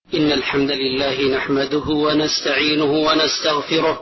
إن الحمد لله نحمده ونستعينه ونستغفره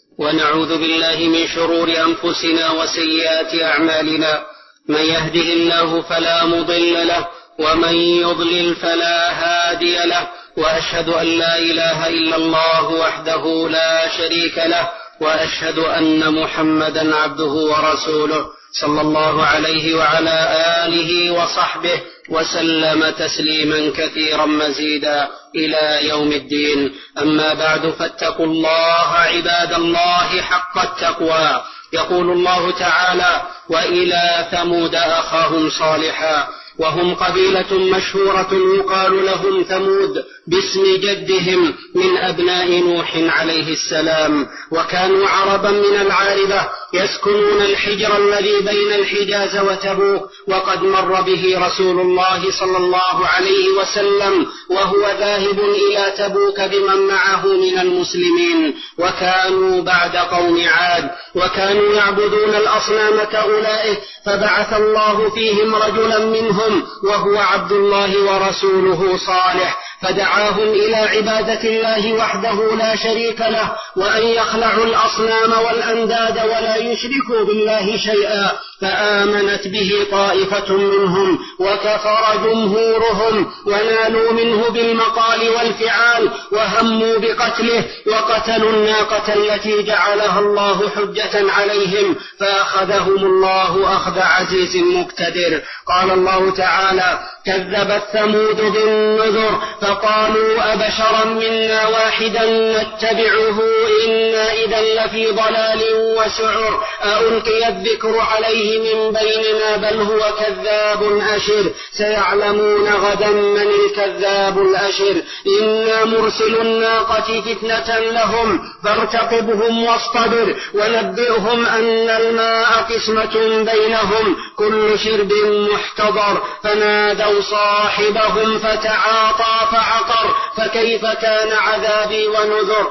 ونعوذ بالله من شرور أنفسنا وسيئات أعمالنا. من يهده الله فلا مضل له ومن يضلل فلا هادي له، وأشهد أن لا إله إلا الله وحده لا شريك له، وأشهد أن محمدا عبده ورسوله صلى الله عليه وعلى آله وصحبه وسلم تسليما كثيرا مزيدا إلى يوم الدين. أما بعد، فاتقوا الله عباد الله حق التقوى. يقول الله تعالى: وإلى ثمود أخاهم صالحا، وهم قبيلة مشهورة يقال لهم ثمود باسم جدهم من أبناء نوح عليه السلام، وكانوا عربا من العاربة يسكنون الحجر الذي بين الحجاز وتبوك، وقد مر به رسول الله صلى الله عليه وسلم وهو ذاهب إلى تبوك بمن معه من المسلمين، وكانوا بعد قوم عاد، وكانوا يعبدون الأصنام كأولئك، فبعث الله فيهم رجلا منهم وهو عبد الله ورسوله صالح، فدعاهم إلى عبادة الله وحده لا شريك له، وأن يخلعوا الأصنام والأنداد ولا يشركوا بالله شيئا، فآمنت به طائفة منهم وكفر جمهورهم، ونالوا منه بالمقال والفعال، وهموا بقتله، وقتلوا الناقة التي جعلها الله حجة عليهم، فأخذهم الله أخذ عزيز مقتدر. قال الله تعالى: كذبت ثمود بالنذر فقالوا أبشرا منا واحدا نتبعه إنا إذا لفي ضلال وسعر، أألقي الذكر عليه من بيننا بل هو كذاب أشر، سيعلمون غدا من الكذاب الأشر، إنا مرسل الناقة فتنة لهم فارتقبهم واصطبر، ونبئهم أن الماء قسمة بينهم كل شرب محتضر، فنادوا صاحبهم فتعاطى فعقر، فكيف كان عذابي ونذر،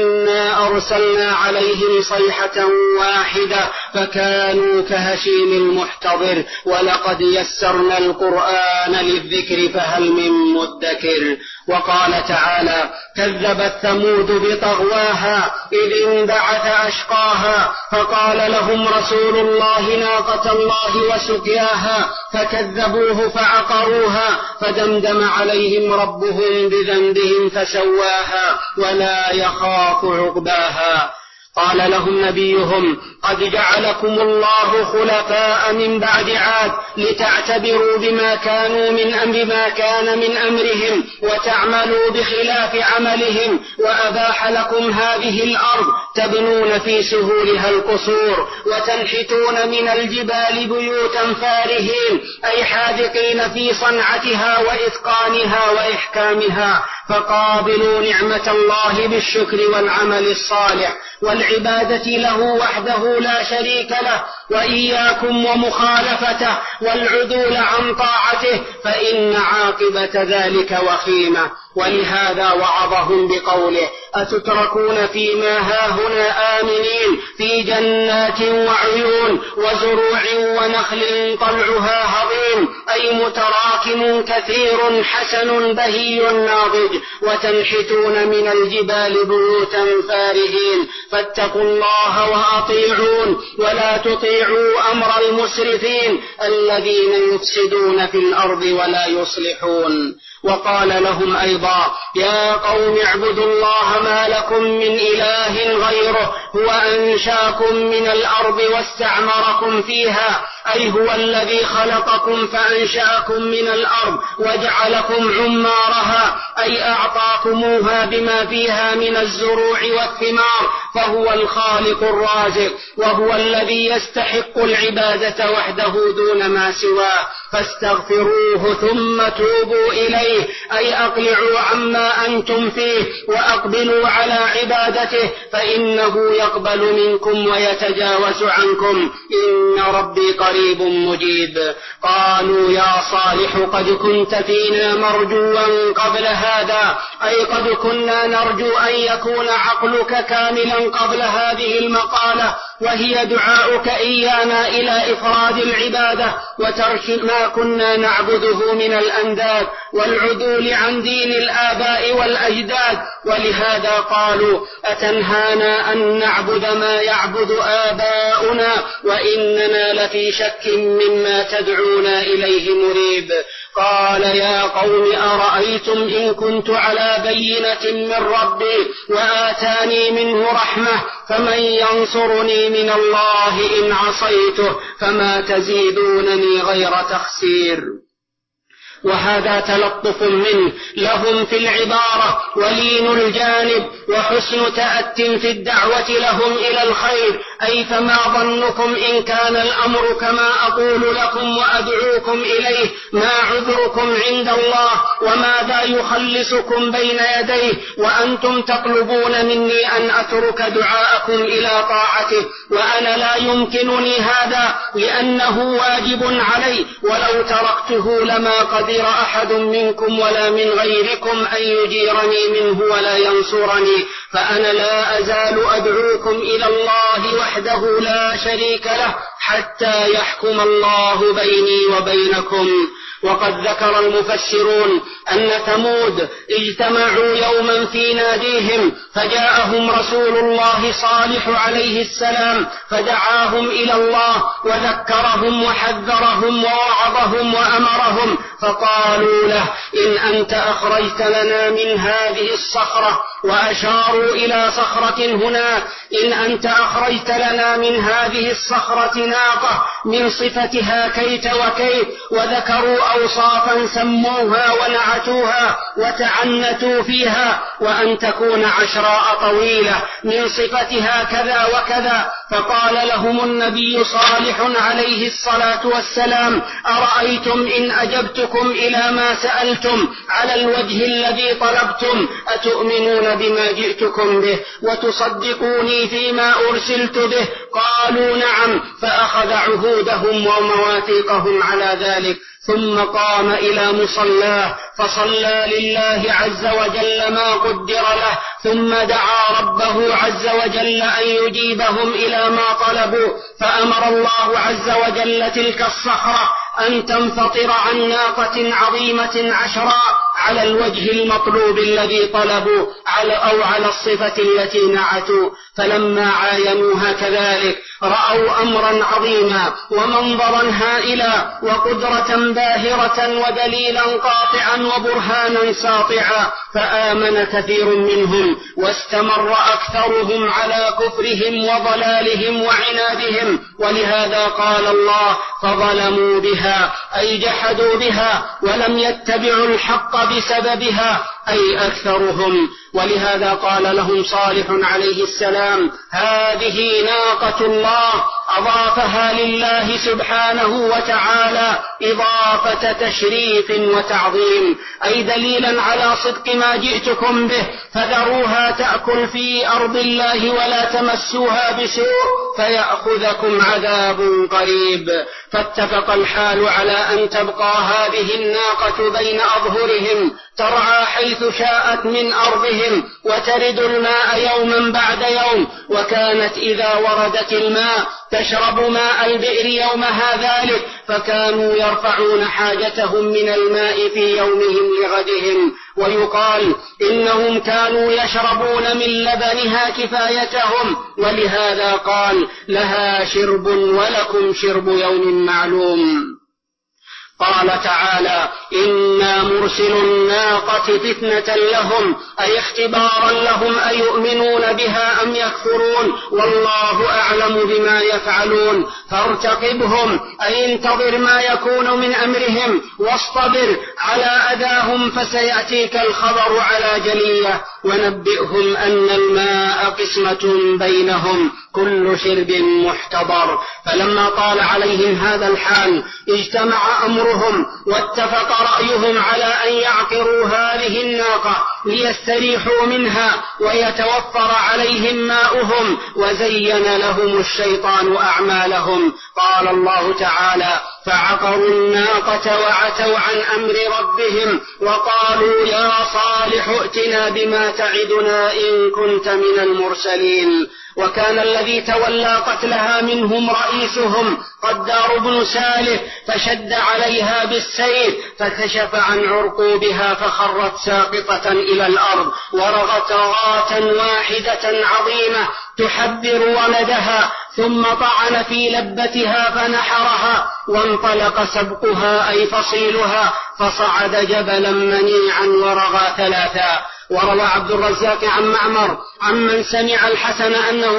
إنا أرسلنا عليهم صيحة واحدة فكانوا كهشيم المحتضر، ولقد يسرنا القرآن للذكر فهل من مدكر. وقال تعالى: كذبت ثمود بطغواها إذ انبعث أشقاها، فقال لهم رسول الله ناقة الله وسقياها، فكذبوه فعقروها، فدمدم عليهم ربهم بذنبهم فسواها ولا يخاف عقباها. قال لهم نبيهم: قد جعلكم الله خلفاء من بعد عاد لتعتبروا بما كان من أمرهم وتعملوا بخلاف عملهم، وأباح لكم هذه الأرض تبنون في سهولها القصور، وتنحتون من الجبال بيوتا فارهين، أي حاذقين في صنعتها وإتقانها وإحكامها، فقابلوا نعمة الله بالشكر والعمل الصالح والعبادة له وحده لا شريك له، وإياكم ومخالفته والعدول عن طاعته، فإن عاقبة ذلك وخيمة. ولهذا وعظهم بقوله: أتتركون فيما هاهنا آمنين في جنات وعيون وزروع ونخل طلعها هضيم، أي متراكم كثير حسن بهي ناضج، وتنحتون من الجبال بيوتا فارهين، فاتقوا الله وأطيعون، ولا تطيعوا أمر المسرفين الذين يفسدون في الأرض ولا يصلحون. وقال لهم أيضا: يا قوم اعبدوا الله ما لكم من إله غيره، هو أنشاكم من الأرض واستعمركم فيها، أي هو الذي خلقكم فأنشأكم من الأرض وجعلكم عمارها، أي أعطاكموها بما فيها من الزروع والثمار، فهو الخالق الرازق، وهو الذي يستحق العبادة وحده دون ما سواه، فاستغفروه ثم توبوا إليه، أي أقلعوا عما أنتم فيه وأقبلوا على عبادته، فإنه يقبل منكم ويتجاوز عنكم، إن ربي قريب مجيب. قالوا: يا صالح قد كنت فينا مرجوا قبل هذا، أي قد كنا نرجو أن يكون عقلك كاملا قبل هذه المقالة، وهي دعاؤك إيانا إلى إفراد العبادة وترك ما كنا نعبده من الأنداد والعدول عن دين الآباء والأجداد. ولهذا قالوا أتنهانا أن نعبد ما يعبد آباؤنا وإننا لفي شك مما تدعونا إليه مريب. قال يا قوم أرأيتم إن كنت على بينة من ربي وآتاني منه رحمة فمن ينصرني من الله إن عصيته فما تزيدونني غير تخسير. وهذا تلطف منه لهم في العبارة ولين الجانب وحسن تأت في الدعوة لهم إلى الخير. أي فما ظنكم إن كان الأمر كما أقول لكم وأدعوكم إليه ما عذركم عند الله وماذا يخلصكم بين يديه وأنتم تطلبون مني أن أترك دعاءكم إلى طاعته وأنا لا يمكنني هذا لأنه واجب علي ولو تركته لما قدر أحد منكم ولا من غيركم أن يجيرني منه ولا ينصرني. فأنا لا أزال أدعوكم إلى الله وحده لا شريك له حتى يحكم الله بيني وبينكم. وقد ذكر المفسرون أن ثمود اجتمعوا يوما في ناديهم فجاءهم رسول الله صالح عليه السلام فدعاهم إلى الله وذكرهم وحذرهم ووعظهم وأمرهم فقالوا له إن أنت أخرجت لنا من هذه الصخرة وأشاروا إلى صخرة هناك إن أنت أخرجت لنا من هذه الصخرة ناقة من صفتها كيت وكيت وذكروا أوصافا سموها ونعتوها وتعنتوا فيها وأن تكون عشراء طويلة من صفتها كذا وكذا. فقال لهم النبي صالح عليه الصلاة والسلام أرأيتم إن أجبتكم إلى ما سألتم على الوجه الذي طلبتم أتؤمنون بما جئتكم به وتصدقوني فيما أرسلت به؟ قالوا نعم. فأخذ عهودهم ومواثيقهم على ذلك ثم قام إلى مصلاه فصلى لله عز وجل ما قدر له ثم دعا ربه عز وجل أن يجيبهم إلى ما طلبوا فأمر الله عز وجل تلك الصخرة أن تنفطر عن ناقة عظيمة عشراء على الوجه المطلوب الذي طلبوا أو على الصفة التي نعتوا. فلما عاينوها كذلك رأوا أمرا عظيما ومنظرا هائلا وقدرة باهرة ودليلا قاطعا وبرهانا ساطعا فآمن كثير منهم واستمر أكثرهم على كفرهم وضلالهم وعنادهم. ولهذا قال الله فظلموا بها أي جحدوا بها ولم يتبعوا الحق بسببها أي أكثرهم. ولهذا قال لهم صالح عليه السلام هذه ناقة الله أضافها لله سبحانه وتعالى إضافة تشريف وتعظيم أي دليلا على صدق ما جئتكم به فذروها تأكل في أرض الله ولا تمسوها بسوء فيأخذكم عذاب قريب. فاتفق الحال على أن تبقى هذه الناقة بين أظهرهم ترعى حيث شاءت من أرضهم وترد الماء يوما بعد يوم وكانت إذا وردت الماء تشرب ماء البئر يومها ذلك فكانوا يرفعون حاجتهم من الماء في يومهم لغدهم. ويقال إنهم كانوا يشربون من لبنها كفايتهم ولهذا قال لها شرب ولكم شرب يوم معلوم. قال تعالى إنا مرسل الناقة فتنة لهم أي اختبارا لهم أيؤمنون بها أم يكفرون والله أعلم بما يفعلون فارتقبهم أي انتظر ما يكون من أمرهم واصطبر على أذاهم فسيأتيك الخبر على جلية ونبئهم أن الماء قسمة بينهم كل شرب محتضر. فلما طال عليهم هذا الحال اجتمع أمرهم واتفق رأيهم على أن يعقروا هذه الناقة ليستريحوا منها ويتوفر عليهم ماؤهم وزين لهم الشيطان أعمالهم. قال الله تعالى فعقروا الناقة وعتوا عن أمر ربهم وقالوا يا صالح ائتنا بما تعدنا إن كنت من المرسلين. وكان الذي تولى قتلها منهم رئيسهم قدار بن سالف، فشد عليها بالسيف فكشف عن عرقوبها فخرت ساقطة إلى الأرض، ورغت رغاة واحدة عظيمة تحبر ولدها، ثم طعن في لبتها فنحرها، وانطلق سبقها أي فصيلها، فصعد جبلا منيعا ورغى ثلاثا. وروى عبد الرزاق عن معمر عمن سمع الحسن أنه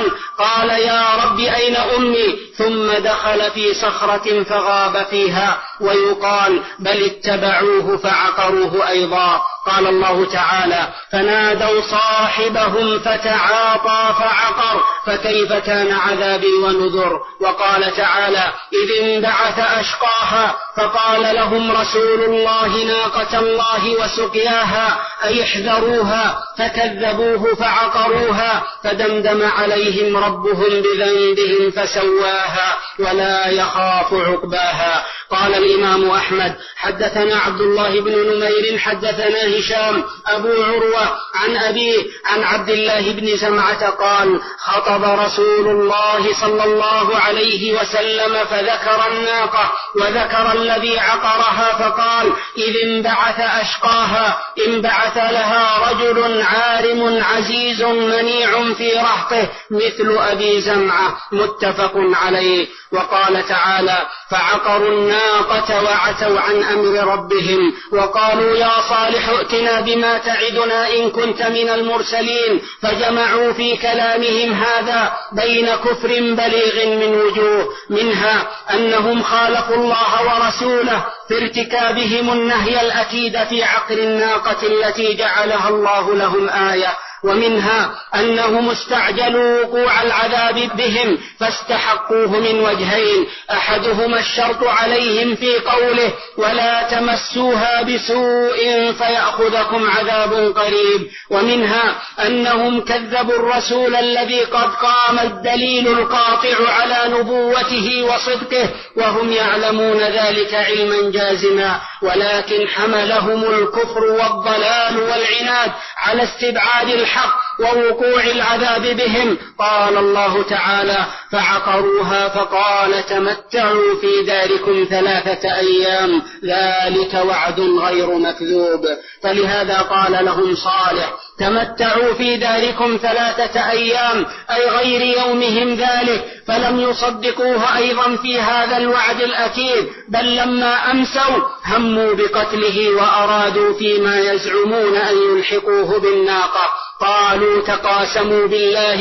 قال يا رب أين أمي؟ ثم دخل في صخرة فغاب فيها. ويقال بل اتبعوه فعقروه أيضا. قال الله تعالى فنادوا صاحبهم فتعاطى فعقر، فكيف كان عذابي ونذر. وقال تعالى إذ انبعث أشقاها فقال لهم رسول الله ناقة الله وسقياها أي احذروها، فكذبوه فعقروها، فدمدم عليهم ربهم بذنبهم فسواها ولا يخاف عقباها. قال الإمام أحمد حدثنا عبد الله بن نمير حدثنا هشام أبو عروة عن أبيه عن عبد الله بن زمعة قال خطب رسول الله صلى الله عليه وسلم فذكر الناقة وذكر الذي عقرها، فقال إذ انبعث أشقاها انبعث لها رجل عارم عزيز منيع في رهطه مثل أبي زمعة، متفق عليه. وقال تعالى فعقروا الناقة وعتوا عن أمر ربهم وقالوا يا صالح ائتنا بما تعدنا إن كنت من المرسلين، فجمعوا في كلامهم هذا بين كفر بليغ من وجوه، منها أنهم خالفوا الله ورسوله في ارتكابهم النهي الأكيد في عقر الناقة التي جعلها الله لهم آية، ومنها أنهم استعجلوا وقوع العذاب بهم فاستحقوه من وجهين، أحدهما الشرط عليهم في قوله ولا تمسوها بسوء فيأخذكم عذاب قريب، ومنها أنهم كذبوا الرسول الذي قد قام الدليل القاطع على نبوته وصدقه وهم يعلمون ذلك علما جازما، ولكن حملهم الكفر والضلال والعناد على استبعاد الحق ووقوع العذاب بهم. قال الله تعالى فعقروها فقال تمتعوا في داركم 3 أيام ذلك وعد غير مكذوب. فلهذا قال لهم صالح تمتعوا في داركم 3 أيام أي غير يومهم ذلك، فلم يصدقوه أيضا في هذا الوعد الأكيد، بل لما أمسوا هموا بقتله وأرادوا فيما يزعمون أن يلحقوه بالناقة. قالوا تقاسموا بالله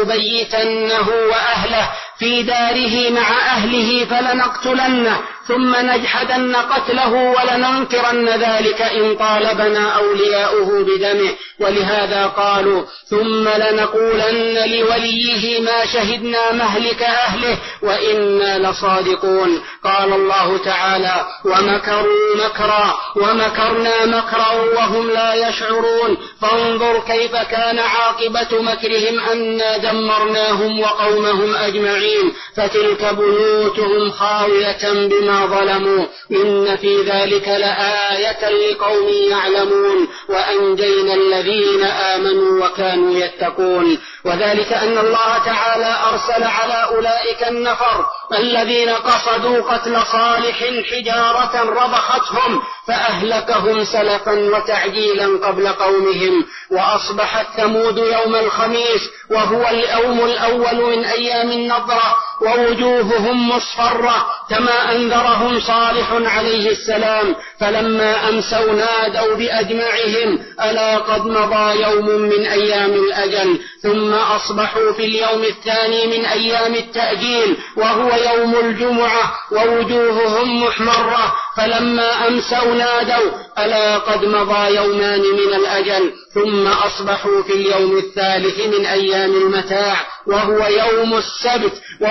لنبيتنه وأهله في داره مع أهله فلنقتلنه ثم نجحدن قتله ولننكرن ذلك إن طالبنا أولياؤه بدمه. ولهذا قالوا ثم لنقولن لوليه ما شهدنا مهلك أهله وإنا لصادقون. قال الله تعالى ومكروا مكرا ومكرنا مكرا وهم لا يشعرون، فانظر كيف كان عاقبة مكرهم أنا دمرناهم وقومهم أجمعين، فتلك بيوتهم خاوية بما ظلموا إن في ذلك لآية لقوم يعلمون وأنجينا الذين آمنوا وكانوا يتقون. وذلك أن الله تعالى أرسل على أولئك النفر الذين قصدوا قتل صالح حجارة رضختهم فأهلكهم سلفا وتعجيلا قبل قومهم. وأصبحت ثمود يوم الخميس وهو اليوم الأول من أيام النضرة ووجوههم مصفرة كما أنذرهم صالح عليه السلام، فلما أمسوا نادوا بأجمعهم ألا قد مضى يوم من أيام الأجل، ثم أصبحوا في اليوم الثاني من أيام التأجيل وهو يوم الجمعة ووجوههم محمرة، فلما أمسوا نادوا ألا قد مضى يومان من الأجل، ثم أصبحوا في اليوم الثالث من أيام المتاع وهو يوم السبت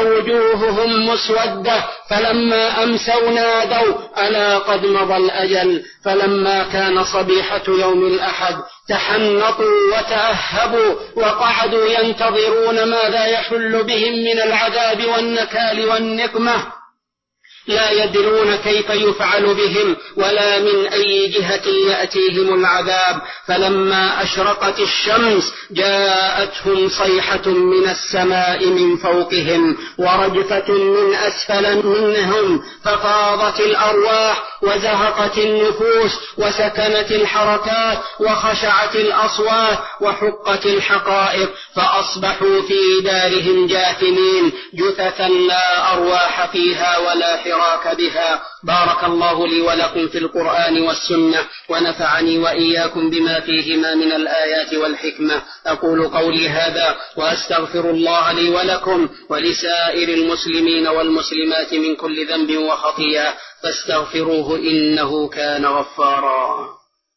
ووجوههم مسودة، فلما أمسوا نادوا ألا قد مضى الأجل. فلما كان صبيحة يوم الأحد تحنطوا وتأهبوا وقعدوا ينتظرون ماذا يحل بهم من العذاب والنكال والنقمة، لا يدرون كيف يفعل بهم ولا من أي جهة يأتيهم العذاب. فلما أشرقت الشمس جاءتهم صيحة من السماء من فوقهم ورجفة من أسفل منهم، ففاضت الأرواح وزهقت النفوس وسكنت الحركات وخشعت الأصوات وحقت الحقائق، فأصبحوا في دارهم جاثمين جثثا لا أرواح فيها ولا حراك بها. بارك الله لي ولكم في القرآن والسنة، ونفعني وإياكم بما فيهما من الآيات والحكمة. أقول قولي هذا وأستغفر الله لي ولكم ولسائر المسلمين والمسلمات من كل ذنب وخطيئة، فاستغفروه إنه كان غفارا.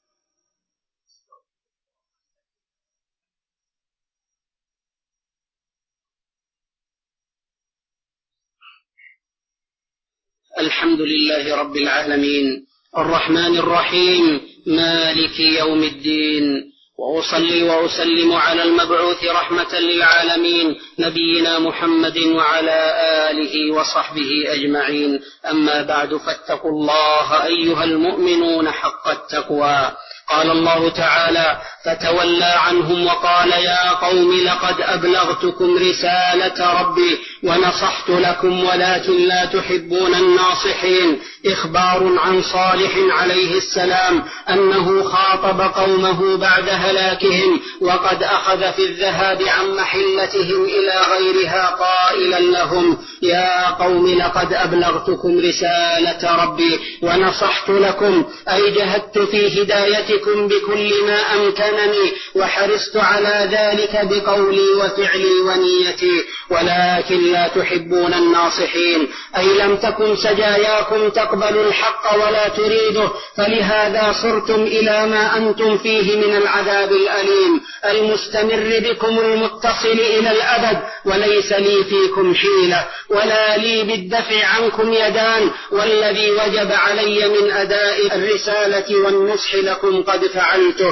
الحمد لله رب العالمين الرحمن الرحيم مالك يوم الدين، وأصلي وأسلم على المبعوث رحمة للعالمين نبينا محمد وعلى آله وصحبه أجمعين. أما بعد، فاتقوا الله أيها المؤمنون حق التقوى. قال الله تعالى: فتولى عنهم وقال: يا قوم لقد أبلغتكم رسالة ربي ونصحت لكم ولكن لا تحبون الناصحين. إخبار عن صالح عليه السلام أنه خاطب قومه بعد هلاكهم وقد أخذ في الذهاب عن محلتهم إلى غيرها قائلا لهم: يا قوم لقد أبلغتكم رسالة ربي ونصحت لكم، أي جهدت في هدايتكم بكل ما أمكنني وحرصت على ذلك بقولي وفعلي ونيتي، ولكن لا تحبون الناصحين، أي لم تكن سجاياكم تقبل الحق ولا تريده، فلهذا صرتم إلى ما أنتم فيه من العذاب الأليم المستمر بكم المتصل إلى الأبد. وليس لي فيكم حيلة ولا لي بالدفع عنكم يدان، والذي وجب علي من أداء الرسالة والنصح لكم قد فعلته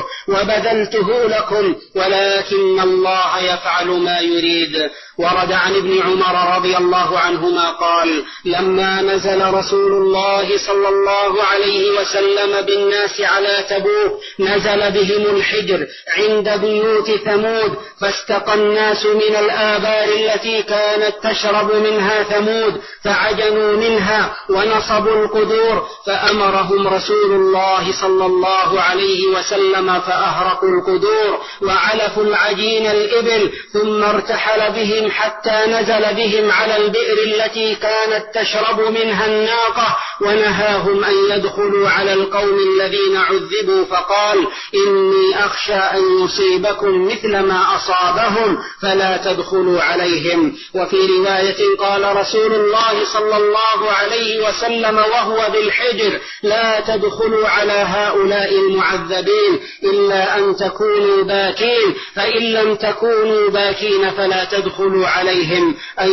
وبذلته لكم، ولكن الله يفعل ما يريد. ورد عن ابن عمر رضي الله عنهما قال: لما نزل رسول الله صلى الله عليه وسلم بالناس على تبوك نزل بهم الحجر عند بيوت ثمود، فاستقى الناس من الآبار التي كانت تشرب منها ثمود فعجنوا منها ونصبوا القدور، فأمرهم رسول الله صلى الله عليه وسلم فأهرقوا القدور وعلفوا العجين الإبل، ثم ارتحل بهم حتى نزل بهم على البئر التي كانت تشرب منها الناقة، ونهاهم أن يدخلوا على القوم الذين عذبوا، فقال: إني أخشى أن يصيبكم مثل ما أصابهم فلا تدخلوا عليهم. وفي رواية قال رسول الله صلى الله عليه وسلم وهو بالحجر: لا تدخلوا على هؤلاء المعذبين إلا أن تكونوا باكين، فإن لم تكونوا باكين فلا تدخلوا عليهم أن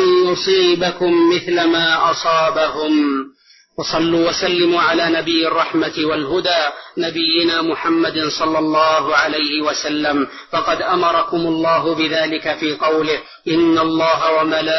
يصيبكم مثل ما أصابهم. وصلوا وسلموا على نبي الرحمة والهدى نبينا محمد صلى الله عليه وسلم، فقد أمركم الله بذلك في قوله: إن الله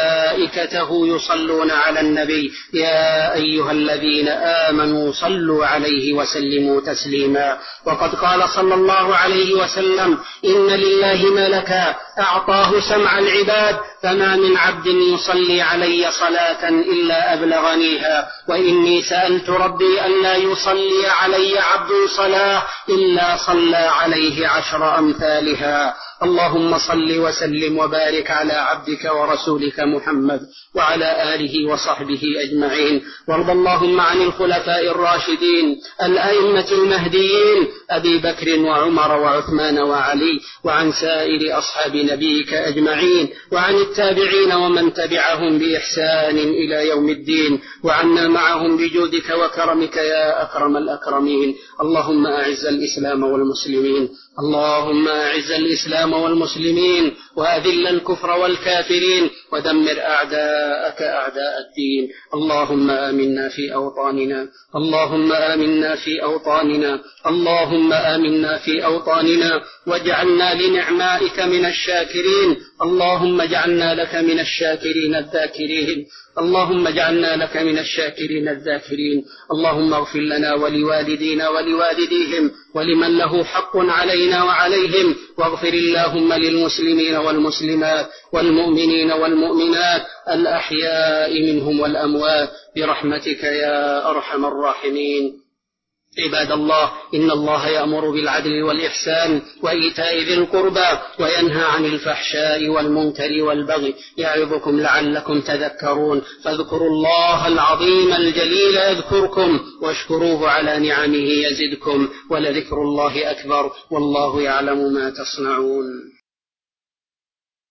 وملائكته يصلون على النبي يا أيها الذين آمنوا صلوا عليه وسلموا تسليما. وقد قال صلى الله عليه وسلم: إن لله ملكا أعطاه سمع العباد، فما من عبد يصلي علي صلاة إلا أبلغنيها، وإني سألت ربي ألا يصلي علي عبد صلاة إلا صلى عليه 10 أمثالها. اللهم صل وسلم وبارك على عبدك ورسولك محمد وعلى آله وصحبه أجمعين. وارض اللهم عن الخلفاء الراشدين الأئمة المهديين أبي بكر وعمر وعثمان وعلي، وعن سائر أصحاب نبيك أجمعين، وعن التابعين ومن تبعهم بإحسان إلى يوم الدين، وعنا معهم بجودك وكرمك يا أكرم الأكرمين. اللهم أعز الإسلام والمسلمين، اللهم أعز الإسلام والمسلمين، وأذل الكفر والكافرين ودمر أعداءك أعداء الدين. اللهم آمنا في أوطاننا، اللهم آمنا في أوطاننا، اللهم آمنا في أوطاننا، واجعلنا لنعمائك من الشاكرين. اللهم اجعلنا لك من الشاكرين الذاكرين، اللهم اجعلنا لك من الشاكرين الذاكرين. اللهم اغفر لنا ولوالدينا ولوالديهم ولمن له حق علينا وعليهم، واغفر اللهم للمسلمين والمسلمات والمؤمنين والمؤمنات الأحياء منهم والأموات برحمتك يا أرحم الراحمين. عباد الله، إن الله يأمر بالعدل والإحسان وإيتاء ذي القربى وينهى عن الفحشاء والمنكر والبغي، يعظكم لعلكم تذكرون. فاذكروا الله العظيم الجليل يذكركم، واشكروه على نعمه يزدكم، ولذكر الله أكبر، والله يعلم ما تصنعون.